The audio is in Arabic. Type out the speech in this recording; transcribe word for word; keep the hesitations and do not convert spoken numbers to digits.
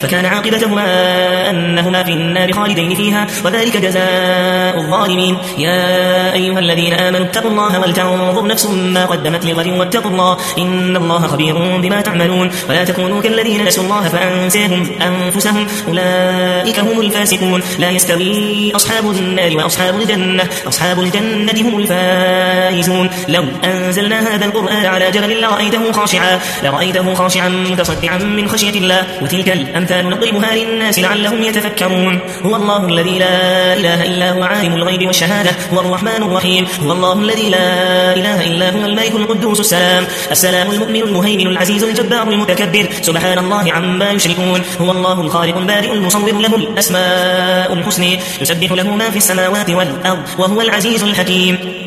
فكان عاقبتهما أنهما في النار خالدين فيها وذلك جزاء الظالمين. يا أيها الذين آمنوا اتقوا الله ولتنظر نفس ما قدمت لغد واتقوا الله إن الله خبير بما تعملون. ولا تكونوا كالذين نسوا الله فأنساهم أنفسهم أولئك هم الفاسقون. لا يستوي أصحاب النار وأصحاب الجنة أصحاب الجنة هم الفائزون. لو أنزلنا هذا القرآن على جبل لرأيته خاشعا لرأيته خاشعا متصدعا من خشية الله. وتلك الأمثال نضربها للناس لعلهم يتفكرون. هو الله الذي لا إله إلا هو عالم الغيب والشهادة هو الرحمن الرحيم. هو الله الذي لا إله إلا هو الملك القدوس السلام السلام المؤمن المهيمن العزيز الجبار المتكبر سبحان الله عما يشركون. هو الله الخالق البارئ المصور له الأسماء الحسنى يسبح له ما في السماوات والأرض وهو العزيز الحكيم.